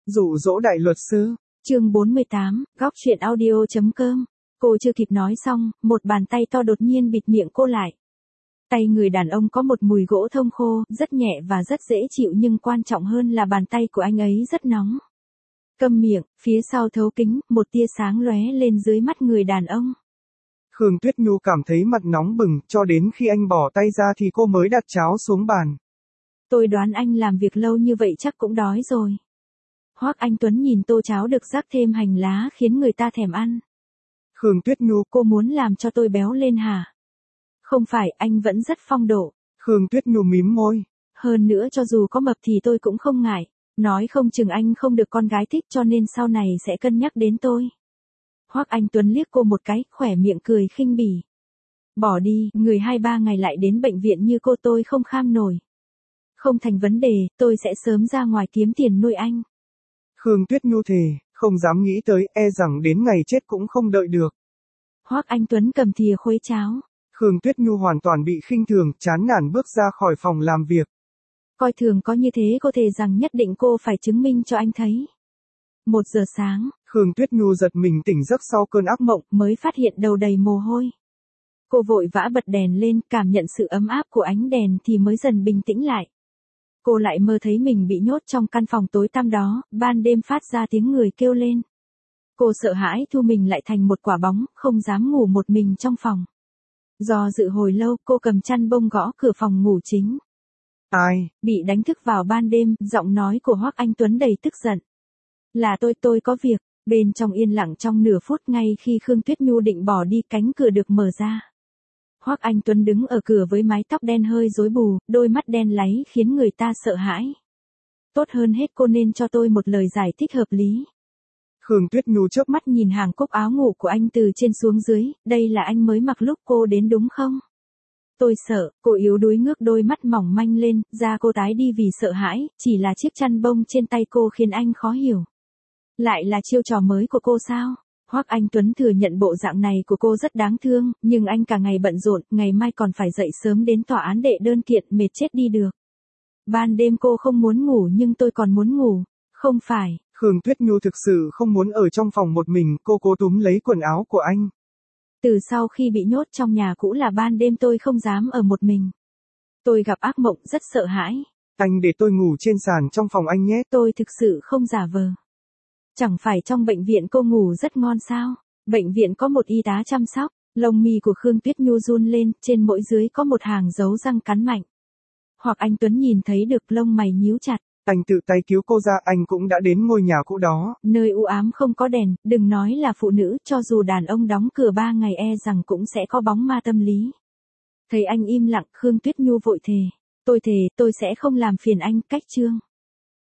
Dụ dỗ đại luật sư. Chương 48, góc chuyện audio.com. Cô chưa kịp nói xong, một bàn tay to đột nhiên bịt miệng cô lại. Tay người đàn ông có một mùi gỗ thông khô, rất nhẹ và rất dễ chịu, nhưng quan trọng hơn là bàn tay của anh ấy rất nóng. Câm miệng, phía sau thấu kính, một tia sáng lóe lên dưới mắt người đàn ông. Khương Tuyết Nhu cảm thấy mặt nóng bừng, cho đến khi anh bỏ tay ra thì cô mới đặt cháo xuống bàn. Tôi đoán anh làm việc lâu như vậy chắc cũng đói rồi. Hoắc Anh Tuấn nhìn tô cháo được rắc thêm hành lá khiến người ta thèm ăn. Khương Tuyết Nhu, cô muốn làm cho tôi béo lên hả? Không phải, anh vẫn rất phong độ. Khương Tuyết Nhu mím môi. Hơn nữa cho dù có mập thì tôi cũng không ngại. Nói không chừng anh không được con gái thích cho nên sau này sẽ cân nhắc đến tôi. Hoắc Anh Tuấn liếc cô một cái, khỏe miệng cười khinh bỉ. Bỏ đi, người 2-3 ngày lại đến bệnh viện như cô tôi không kham nổi. Không thành vấn đề, tôi sẽ sớm ra ngoài kiếm tiền nuôi anh. Khương Tuyết Nhu thề, không dám nghĩ tới, e rằng đến ngày chết cũng không đợi được. Hoắc Anh Tuấn cầm thìa khuấy cháo. Khương Tuyết Nhu hoàn toàn bị khinh thường, chán nản bước ra khỏi phòng làm việc. Coi thường có như thế cô thề rằng nhất định cô phải chứng minh cho anh thấy. 1 giờ sáng, Khương Tuyết Nhu giật mình tỉnh giấc sau cơn ác mộng, mới phát hiện đầu đầy mồ hôi. Cô vội vã bật đèn lên, cảm nhận sự ấm áp của ánh đèn thì mới dần bình tĩnh lại. Cô lại mơ thấy mình bị nhốt trong căn phòng tối tăm đó, ban đêm phát ra tiếng người kêu lên. Cô sợ hãi thu mình lại thành một quả bóng, không dám ngủ một mình trong phòng. Do dự hồi lâu, cô cầm chăn bông gõ cửa phòng ngủ chính. Ai? Bị đánh thức vào ban đêm, giọng nói của Hoắc Anh Tuấn đầy tức giận. Là tôi có việc. Bên trong yên lặng trong nửa phút, ngay khi Khương Tuyết Nhu định bỏ đi, cánh cửa được mở ra. Hoắc Anh Tuấn đứng ở cửa với mái tóc đen hơi rối bù, đôi mắt đen láy khiến người ta sợ hãi. Tốt hơn hết cô nên cho tôi một lời giải thích hợp lý. Khương Tuyết Nhu chớp mắt nhìn hàng cúc áo ngủ của anh từ trên xuống dưới, đây là anh mới mặc lúc cô đến đúng không? Tôi sợ, cô yếu đuối ngước đôi mắt mỏng manh lên, da cô tái đi vì sợ hãi, chỉ là chiếc chăn bông trên tay cô khiến anh khó hiểu. Lại là chiêu trò mới của cô sao? Hoắc Anh Tuấn thừa nhận bộ dạng này của cô rất đáng thương, nhưng anh cả ngày bận rộn, ngày mai còn phải dậy sớm đến tòa án đệ đơn kiện, mệt chết đi được. Ban đêm cô không muốn ngủ nhưng tôi còn muốn ngủ. Không phải. Khương Tuyết Nhu thực sự không muốn ở trong phòng một mình, cô cố túm lấy quần áo của anh. Từ sau khi bị nhốt trong nhà cũ là ban đêm tôi không dám ở một mình. Tôi gặp ác mộng rất sợ hãi. Anh để tôi ngủ trên sàn trong phòng anh nhé. Tôi thực sự không giả vờ. Chẳng phải trong bệnh viện cô ngủ rất ngon sao? Bệnh viện có một y tá chăm sóc. Lông mi của Khương Tuyết Nhu run lên, trên mỗi dưới có một hàng dấu răng cắn mạnh. Hoặc anh Tuấn nhìn thấy được, lông mày nhíu chặt. Anh tự tay cứu cô ra, anh cũng đã đến ngôi nhà cũ đó. Nơi u ám không có đèn, đừng nói là phụ nữ, cho dù đàn ông đóng cửa 3 ngày e rằng cũng sẽ có bóng ma tâm lý. Thấy anh im lặng, Khương Tuyết Nhu vội thề. Tôi thề, tôi sẽ không làm phiền anh, cách chương.